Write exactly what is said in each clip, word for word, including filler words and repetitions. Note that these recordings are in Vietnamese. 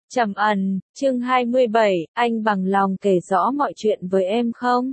Trầm ẩn, chương hai mươi bảy, anh bằng lòng kể rõ mọi chuyện với em không?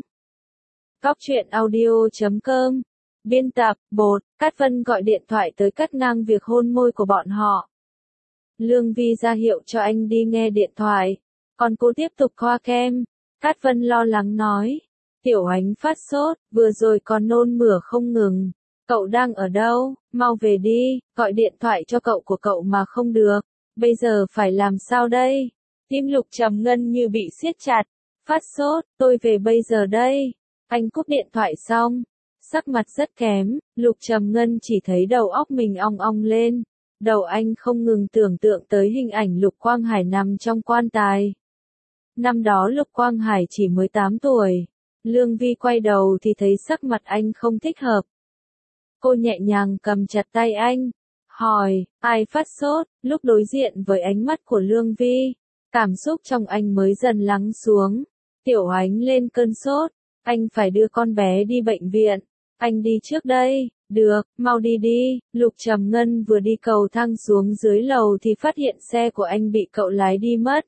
Góc truyện audio chấm com. Biên tập, bột, Cát Vân gọi điện thoại tới cắt ngang việc hôn môi của bọn họ. Lương Vi ra hiệu cho anh đi nghe điện thoại. Còn cô tiếp tục thoa kem. Cát Vân lo lắng nói. Tiểu Ánh phát sốt, vừa rồi còn nôn mửa không ngừng. Cậu đang ở đâu? Mau về đi, gọi điện thoại cho cậu của cậu mà không được. Bây giờ phải làm sao đây? Tim Lục Trầm Ngân như bị siết chặt. Phát sốt, tôi về bây giờ đây. Anh cúp điện thoại xong. Sắc mặt rất kém, Lục Trầm Ngân chỉ thấy đầu óc mình ong ong lên. Đầu anh không ngừng tưởng tượng tới hình ảnh Lục Quang Hải nằm trong quan tài. Năm đó Lục Quang Hải chỉ mới tám tuổi. Lương Vi quay đầu thì thấy sắc mặt anh không thích hợp. Cô nhẹ nhàng cầm chặt tay anh. Hỏi, ai phát sốt? Lúc đối diện với ánh mắt của Lương Vi, cảm xúc trong anh mới dần lắng xuống. Tiểu Ánh lên cơn sốt, anh phải đưa con bé đi bệnh viện. Anh đi trước đây. Được, mau đi đi. Lục Trầm Ngân vừa đi cầu thang xuống dưới lầu thì phát hiện xe của anh bị cậu lái đi mất.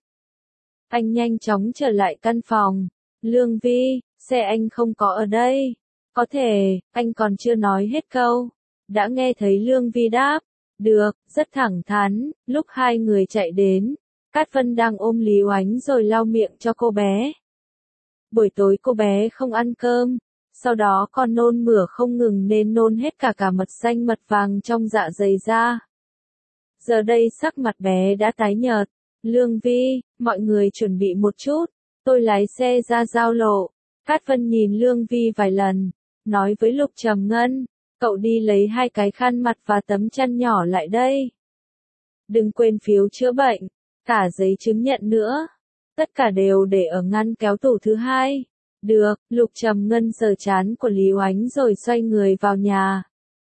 Anh nhanh chóng trở lại căn phòng. Lương Vi, xe anh không có ở đây. Có thể, anh còn chưa nói hết câu. Đã nghe thấy Lương Vi đáp. Được, rất thẳng thắn. Lúc hai người chạy đến, Cát Vân đang ôm Lý Oánh rồi lau miệng cho cô bé. Buổi tối cô bé không ăn cơm, sau đó còn nôn mửa không ngừng nên nôn hết cả cả mật xanh mật vàng trong dạ dày ra. Giờ đây sắc mặt bé đã tái nhợt. Lương Vi, mọi người chuẩn bị một chút, tôi lái xe ra giao lộ. Cát Vân nhìn Lương Vi vài lần, nói với Lục Trầm Ngân. Cậu đi lấy hai cái khăn mặt và tấm chăn nhỏ lại đây. Đừng quên phiếu chữa bệnh, cả giấy chứng nhận nữa. Tất cả đều để ở ngăn kéo tủ thứ hai. Được, Lục Trầm Ngân sờ trán của Lý Oánh rồi xoay người vào nhà.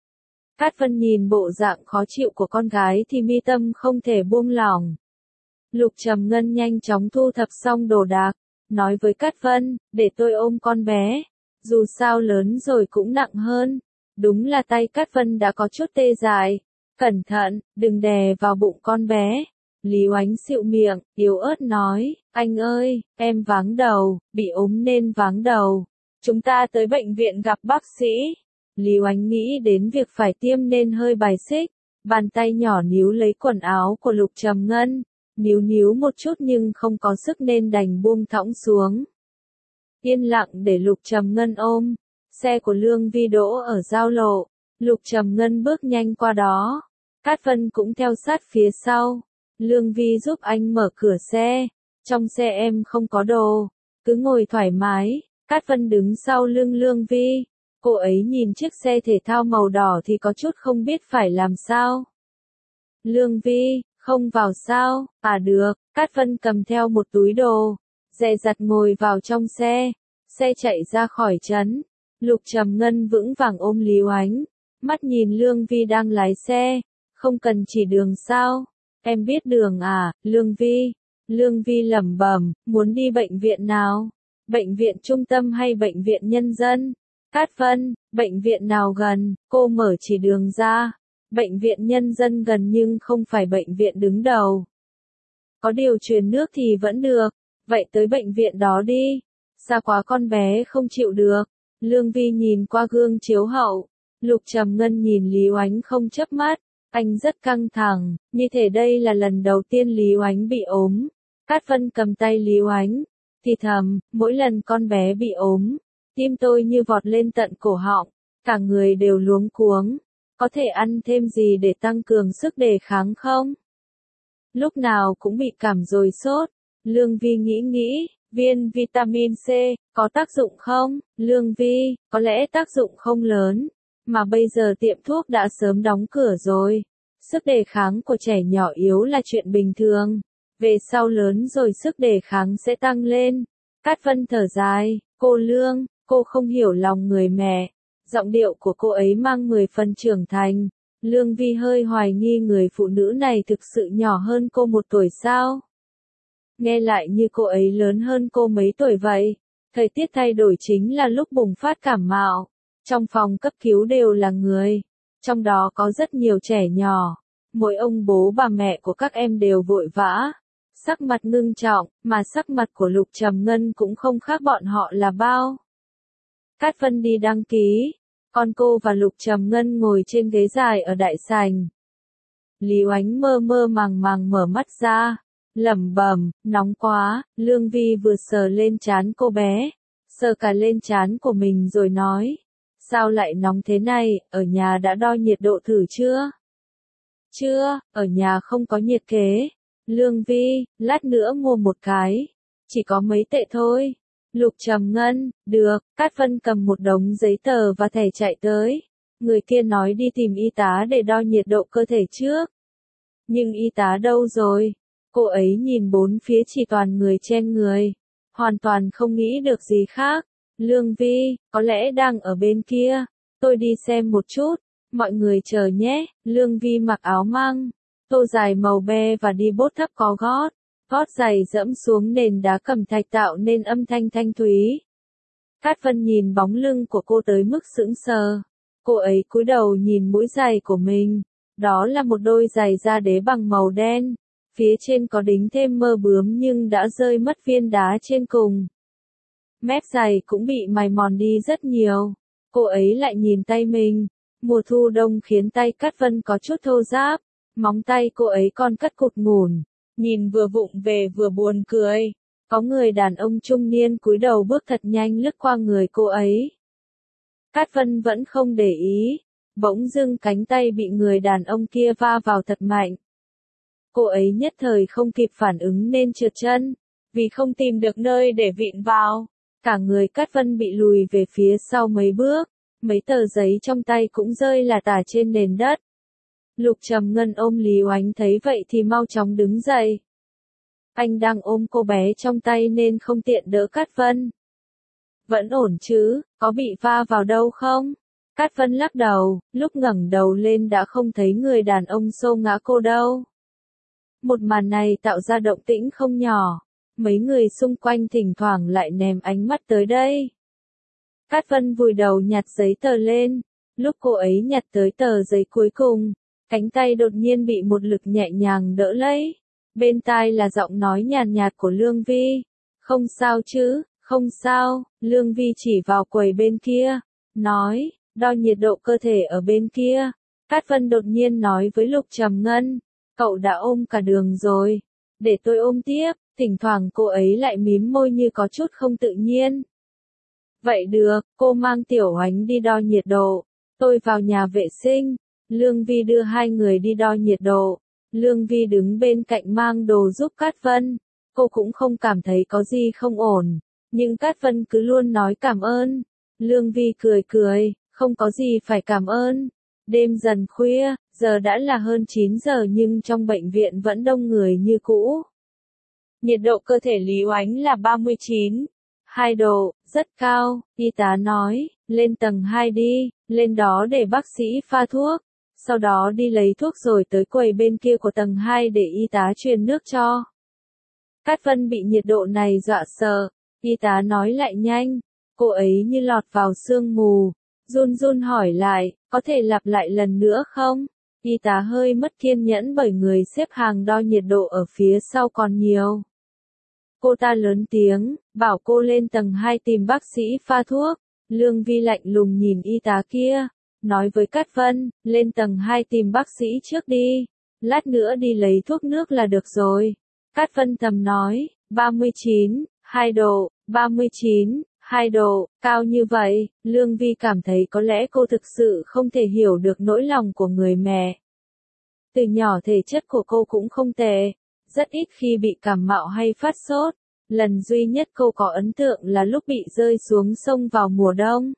Cát Vân nhìn bộ dạng khó chịu của con gái thì mi tâm không thể buông lỏng. Lục Trầm Ngân nhanh chóng thu thập xong đồ đạc, nói với Cát Vân, để tôi ôm con bé. Dù sao lớn rồi cũng nặng hơn. Đúng là tay Cát Vân đã có chút tê dại. Cẩn thận, đừng đè vào bụng con bé. Lý Oánh xịu miệng, yếu ớt nói, anh ơi, em váng đầu, bị ốm nên váng đầu. Chúng ta tới bệnh viện gặp bác sĩ. Lý Oánh nghĩ đến việc phải tiêm nên hơi bài xích. Bàn tay nhỏ níu lấy quần áo của Lục Trầm Ngân. Níu níu một chút nhưng không có sức nên đành buông thõng xuống. Yên lặng để Lục Trầm Ngân ôm. Xe của Lương Vi đỗ ở giao lộ. Lục Trầm Ngân bước nhanh qua đó. Cát Vân cũng theo sát phía sau. Lương Vi giúp anh mở cửa xe. Trong xe em không có đồ. Cứ ngồi thoải mái. Cát Vân đứng sau lưng Lương Vi. Cô ấy nhìn chiếc xe thể thao màu đỏ thì có chút không biết phải làm sao. Lương Vi, không vào sao? À được. Cát Vân cầm theo một túi đồ. Dè dặt ngồi vào trong xe. Xe chạy ra khỏi trấn. Lục Trầm Ngân vững vàng ôm Lý Oánh, mắt nhìn Lương Vi đang lái xe, không cần chỉ đường sao? Em biết đường à, Lương Vi? Lương Vi lẩm bẩm, muốn đi bệnh viện nào? Bệnh viện trung tâm hay bệnh viện nhân dân? Cát Vân, bệnh viện nào gần? Cô mở chỉ đường ra. Bệnh viện nhân dân gần nhưng không phải bệnh viện đứng đầu. Có điều truyền nước thì vẫn được, vậy tới bệnh viện đó đi. Xa quá con bé không chịu được. Lương Vi nhìn qua gương chiếu hậu. Lục Trầm Ngân nhìn Lý Oánh không chớp mắt. Anh rất căng thẳng, như thể đây là lần đầu tiên Lý Oánh bị ốm. Cát Vân cầm tay Lý Oánh, thì thầm, mỗi lần con bé bị ốm, tim tôi như vọt lên tận cổ họng, cả người đều luống cuống. Có thể ăn thêm gì để tăng cường sức đề kháng không? Lúc nào cũng bị cảm rồi sốt. Lương Vi nghĩ nghĩ. Viên vitamin C, có tác dụng không? Lương Vi, có lẽ tác dụng không lớn. Mà bây giờ tiệm thuốc đã sớm đóng cửa rồi. Sức đề kháng của trẻ nhỏ yếu là chuyện bình thường. Về sau lớn rồi sức đề kháng sẽ tăng lên. Cát Vân thở dài, cô Lương, cô không hiểu lòng người mẹ. Giọng điệu của cô ấy mang mười phần trưởng thành. Lương Vi hơi hoài nghi người phụ nữ này thực sự nhỏ hơn cô một tuổi sao? Nghe lại như cô ấy lớn hơn cô mấy tuổi vậy. Thời tiết thay đổi chính là lúc bùng phát cảm mạo. Trong phòng cấp cứu đều là người. Trong đó có rất nhiều trẻ nhỏ. Mỗi ông bố bà mẹ của các em đều vội vã. sắc mặt ngưng trọng, mà sắc mặt của Lục Trầm Ngân cũng không khác bọn họ là bao. Cát Vân đi đăng ký, còn cô và Lục Trầm Ngân ngồi trên ghế dài ở đại sảnh. Lý Oánh mơ mơ màng màng mở mắt ra, lẩm bẩm, nóng quá. Lương Vi vừa sờ lên trán cô bé, sờ cả lên trán của mình rồi nói, sao lại nóng thế này, ở nhà đã đo nhiệt độ thử chưa? Chưa, ở nhà không có nhiệt kế. Lương Vi, lát nữa mua một cái, chỉ có mấy tệ thôi. Lục Trầm Ngân, được. Cát Vân cầm một đống giấy tờ và thẻ chạy tới. Người kia nói đi tìm y tá để đo nhiệt độ cơ thể trước. Nhưng y tá đâu rồi? Cô ấy nhìn bốn phía chỉ toàn người chen người, hoàn toàn không nghĩ được gì khác. Lương Vi, có lẽ đang ở bên kia, tôi đi xem một chút, mọi người chờ nhé. Lương Vi mặc áo măng, tô dài màu be và đi bốt thấp có gót, gót giày dẫm xuống nền đá cẩm thạch tạo nên âm thanh thanh thúy. Cát Vân nhìn bóng lưng của cô tới mức sững sờ, cô ấy cúi đầu nhìn mũi giày của mình, đó là một đôi giày da đế bằng màu đen. Phía trên có đính thêm mơ bướm nhưng đã rơi mất viên đá trên cùng. Mép giày cũng bị mài mòn đi rất nhiều. Cô ấy lại nhìn tay mình. Mùa thu đông khiến tay Cát Vân có chút thô ráp. Móng tay cô ấy còn cắt cụt ngủn. Nhìn vừa vụng về vừa buồn cười. Có người đàn ông trung niên cúi đầu bước thật nhanh lướt qua người cô ấy. Cát Vân vẫn không để ý. Bỗng dưng cánh tay bị người đàn ông kia va vào thật mạnh. Cô ấy nhất thời không kịp phản ứng nên trượt chân, vì không tìm được nơi để vịn vào. Cả người Cát Vân bị lùi về phía sau mấy bước, mấy tờ giấy trong tay cũng rơi là tả trên nền đất. Lục Trầm Ngân ôm Lý Oánh thấy vậy thì mau chóng đứng dậy. Anh đang ôm cô bé trong tay nên không tiện đỡ Cát Vân. Vẫn ổn chứ, có bị va vào đâu không? Cát Vân lắc đầu, lúc ngẩng đầu lên đã không thấy người đàn ông xô ngã cô đâu. Một màn này tạo ra động tĩnh không nhỏ, mấy người xung quanh thỉnh thoảng lại ném ánh mắt tới đây. Cát Vân vùi đầu nhặt giấy tờ lên, lúc cô ấy nhặt tới tờ giấy cuối cùng, cánh tay đột nhiên bị một lực nhẹ nhàng đỡ lấy. Bên tai là giọng nói nhàn nhạt của Lương Vi, không sao chứ, không sao. Lương Vi chỉ vào quầy bên kia, nói, đo nhiệt độ cơ thể ở bên kia. Cát Vân đột nhiên nói với Lục Trầm Ngân, cậu đã ôm cả đường rồi, để tôi ôm tiếp. Thỉnh thoảng cô ấy lại mím môi như có chút không tự nhiên. Vậy được, cô mang Tiểu Oánh đi đo nhiệt độ, tôi vào nhà vệ sinh. Lương Vi đưa hai người đi đo nhiệt độ. Lương Vi đứng bên cạnh mang đồ giúp Cát Vân. Cô cũng không cảm thấy có gì không ổn, nhưng Cát Vân cứ luôn nói cảm ơn. Lương Vi cười cười, không có gì phải cảm ơn. Đêm dần khuya, giờ đã là hơn chín giờ nhưng trong bệnh viện vẫn đông người như cũ. Nhiệt độ cơ thể Lý Oánh là ba mươi chín phẩy hai độ, rất cao. Y tá nói, lên tầng hai đi, lên đó để bác sĩ pha thuốc. Sau đó đi lấy thuốc rồi tới quầy bên kia của tầng hai để y tá truyền nước cho. Cát Vân bị nhiệt độ này dọa sợ, y tá nói lại nhanh, cô ấy như lọt vào sương mù, run run hỏi lại, có thể lặp lại lần nữa không? Y tá hơi mất kiên nhẫn bởi người xếp hàng đo nhiệt độ ở phía sau còn nhiều. Cô ta lớn tiếng, bảo cô lên tầng hai tìm bác sĩ pha thuốc. Lương Vi lạnh lùng nhìn y tá kia, nói với Cát Vân, lên tầng hai tìm bác sĩ trước đi, lát nữa đi lấy thuốc nước là được rồi. Cát Vân thầm nói, ba mươi chín phẩy hai độ, ba mươi chín phẩy hai độ, cao như vậy. Lương Vi cảm thấy có lẽ cô thực sự không thể hiểu được nỗi lòng của người mẹ. Từ nhỏ thể chất của cô cũng không tệ, rất ít khi bị cảm mạo hay phát sốt. Lần duy nhất cô có ấn tượng là lúc bị rơi xuống sông vào mùa đông.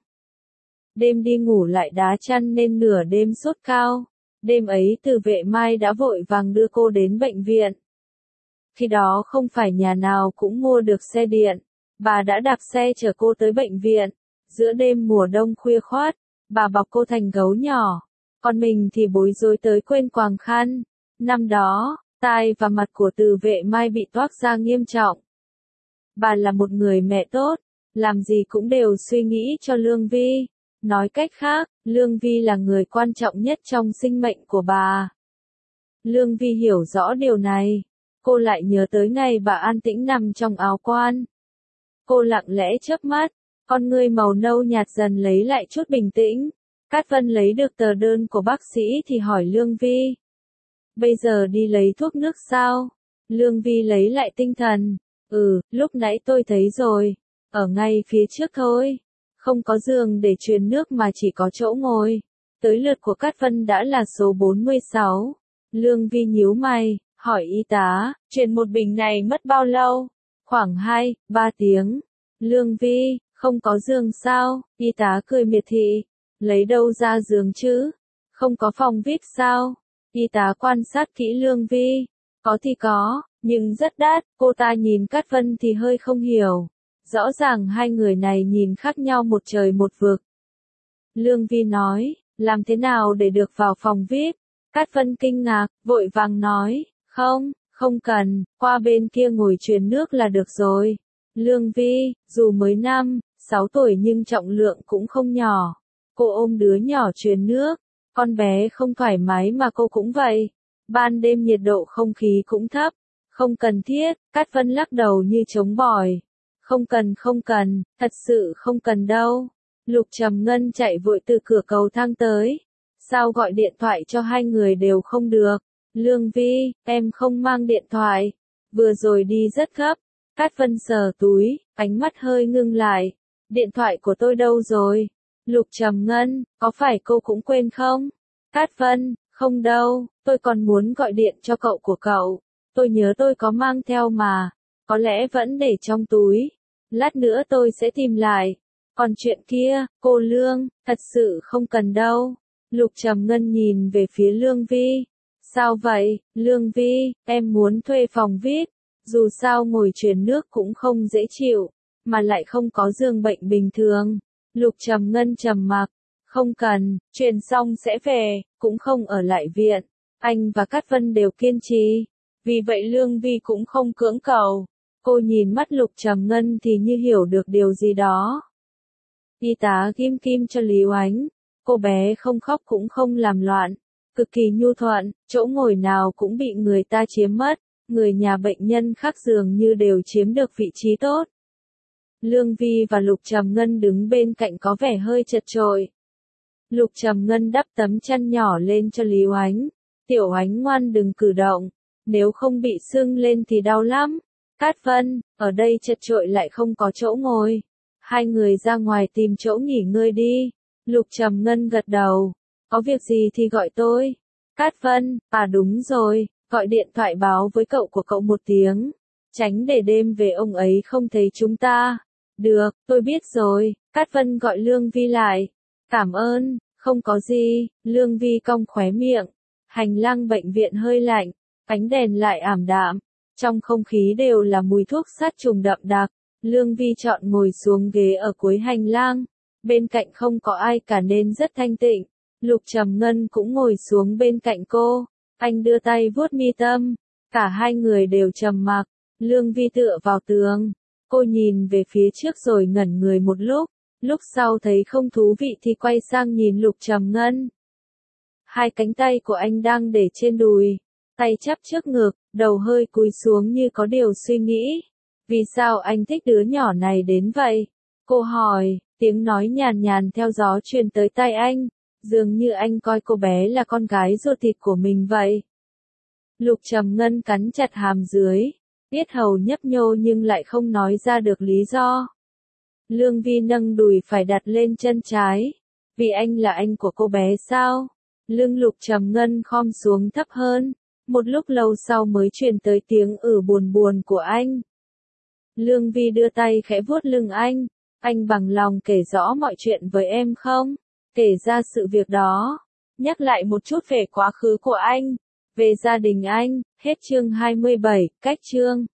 Đêm đi ngủ lại đá chăn nên nửa đêm sốt cao. Đêm ấy Từ Vệ Mai đã vội vàng đưa cô đến bệnh viện. Khi đó không phải nhà nào cũng mua được xe điện. Bà đã đạp xe chở cô tới bệnh viện. Giữa đêm mùa đông khuya khoát, bà bọc cô thành gấu nhỏ. Còn mình thì bối rối tới quên quàng khăn. Năm đó, tai và mặt của Từ Vệ Mai bị toác ra nghiêm trọng. Bà là một người mẹ tốt, làm gì cũng đều suy nghĩ cho Lương Vi. Nói cách khác, Lương Vi là người quan trọng nhất trong sinh mệnh của bà. Lương Vi hiểu rõ điều này. cô lại nhớ tới ngày bà an tĩnh nằm trong áo quan. Cô lặng lẽ chớp mắt, con ngươi màu nâu nhạt dần lấy lại chút bình tĩnh. Cát Vân lấy được tờ đơn của bác sĩ thì hỏi Lương Vi. Bây giờ đi lấy thuốc nước sao? Lương Vi lấy lại tinh thần. Ừ, lúc nãy tôi thấy rồi. Ở ngay phía trước thôi. Không có giường để truyền nước mà chỉ có chỗ ngồi. Tới lượt của Cát Vân đã là số bốn mươi sáu. Lương Vi nhíu mày, hỏi y tá, truyền một bình này mất bao lâu? Khoảng hai, ba tiếng. Lương Vi, không có giường sao? Y tá cười miệt thị. Lấy đâu ra giường chứ? Không có phòng vê i pê sao? Y tá quan sát kỹ Lương Vi. Có thì có, nhưng rất đắt. Cô ta nhìn Cát Vân thì hơi không hiểu. Rõ ràng hai người này nhìn khác nhau một trời một vực. Lương Vi nói, làm thế nào để được vào phòng vê i pê? Cát Vân kinh ngạc, vội vàng nói, không, không cần, qua bên kia ngồi truyền nước là được rồi. Lương Vi, dù mới năm, sáu tuổi nhưng trọng lượng cũng không nhỏ. Cô ôm đứa nhỏ truyền nước, con bé không thoải mái mà cô cũng vậy. Ban đêm nhiệt độ không khí cũng thấp, không cần thiết. Cát Vân lắc đầu như chống bỏi. Không cần không cần, thật sự không cần đâu. Lục Trầm Ngân chạy vội từ cửa cầu thang tới. Sao gọi điện thoại cho hai người đều không được? Lương Vi, em không mang điện thoại. Vừa rồi đi rất gấp. Cát Vân sờ túi, ánh mắt hơi ngưng lại. Điện thoại của tôi đâu rồi? Lục Trầm Ngân, có phải cô cũng quên không? Cát Vân, không đâu, tôi còn muốn gọi điện cho cậu của cậu. Tôi nhớ tôi có mang theo mà. Có lẽ vẫn để trong túi. Lát nữa tôi sẽ tìm lại. Còn chuyện kia, cô Lương, thật sự không cần đâu. Lục Trầm Ngân nhìn về phía Lương Vi. Sao vậy, Lương Vi, em muốn thuê phòng vê i pê. Dù sao ngồi truyền nước cũng không dễ chịu, mà lại không có giường bệnh bình thường. Lục Trầm Ngân trầm mặc. Không cần, truyền xong sẽ về, cũng không ở lại viện. Anh và Cát Vân đều kiên trì. Vì vậy Lương Vi cũng không cưỡng cầu. Cô nhìn mắt Lục Trầm Ngân thì như hiểu được điều gì đó. Y tá ghim kim cho Lý Oánh. Cô bé không khóc cũng không làm loạn. Cực kỳ nhu thuận, chỗ ngồi nào cũng bị người ta chiếm mất. Người nhà bệnh nhân khác dường như đều chiếm được vị trí tốt. Lương Vi và Lục Trầm Ngân đứng bên cạnh có vẻ hơi chật chội. Lục Trầm Ngân đắp tấm chăn nhỏ lên cho Lý Oánh. Tiểu Oánh ngoan đừng cử động, nếu không bị sưng lên thì đau lắm. Cát Vân, ở đây chật chội lại không có chỗ ngồi. Hai người ra ngoài tìm chỗ nghỉ ngơi đi. Lục Trầm Ngân gật đầu. Có việc gì thì gọi tôi. Cát Vân, à đúng rồi, gọi điện thoại báo với cậu của cậu một tiếng. Tránh để đêm về ông ấy không thấy chúng ta. Được, tôi biết rồi. Cát Vân gọi Lương Vi lại. Cảm ơn, không có gì. Lương Vi cong khóe miệng. Hành lang bệnh viện hơi lạnh, ánh đèn lại ảm đạm. Trong không khí đều là mùi thuốc sát trùng đậm đặc. Lương Vi chọn ngồi xuống ghế ở cuối hành lang. Bên cạnh không có ai cả nên rất thanh tịnh. Lục Trầm Ngân cũng ngồi xuống bên cạnh cô. Anh đưa tay vuốt mi tâm. Cả hai người đều trầm mặc. Lương Vi tựa vào tường. Cô nhìn về phía trước rồi ngẩn người một lúc. Lúc sau thấy không thú vị thì quay sang nhìn Lục Trầm Ngân. Hai cánh tay của anh đang để trên đùi. Tay chắp trước ngực, đầu hơi cúi xuống như có điều suy nghĩ. Vì sao anh thích đứa nhỏ này đến vậy? Cô hỏi, tiếng nói nhàn nhàn theo gió truyền tới tai anh. Dường như anh coi cô bé là con gái ruột thịt của mình vậy. Lục Trầm Ngân cắn chặt hàm dưới. Yết hầu nhấp nhô nhưng lại không nói ra được lý do. Lương Vi nâng đùi phải đặt lên chân trái. Vì anh là anh của cô bé sao? Lưng Lục Trầm Ngân khom xuống thấp hơn. Một lúc lâu sau mới truyền tới tiếng ử buồn buồn của anh. Lương Vi đưa tay khẽ vuốt lưng anh. Anh bằng lòng kể rõ mọi chuyện với em không? Kể ra sự việc đó. Nhắc lại một chút về quá khứ của anh. Về gia đình anh. Hết chương hai mươi bảy, cách chương.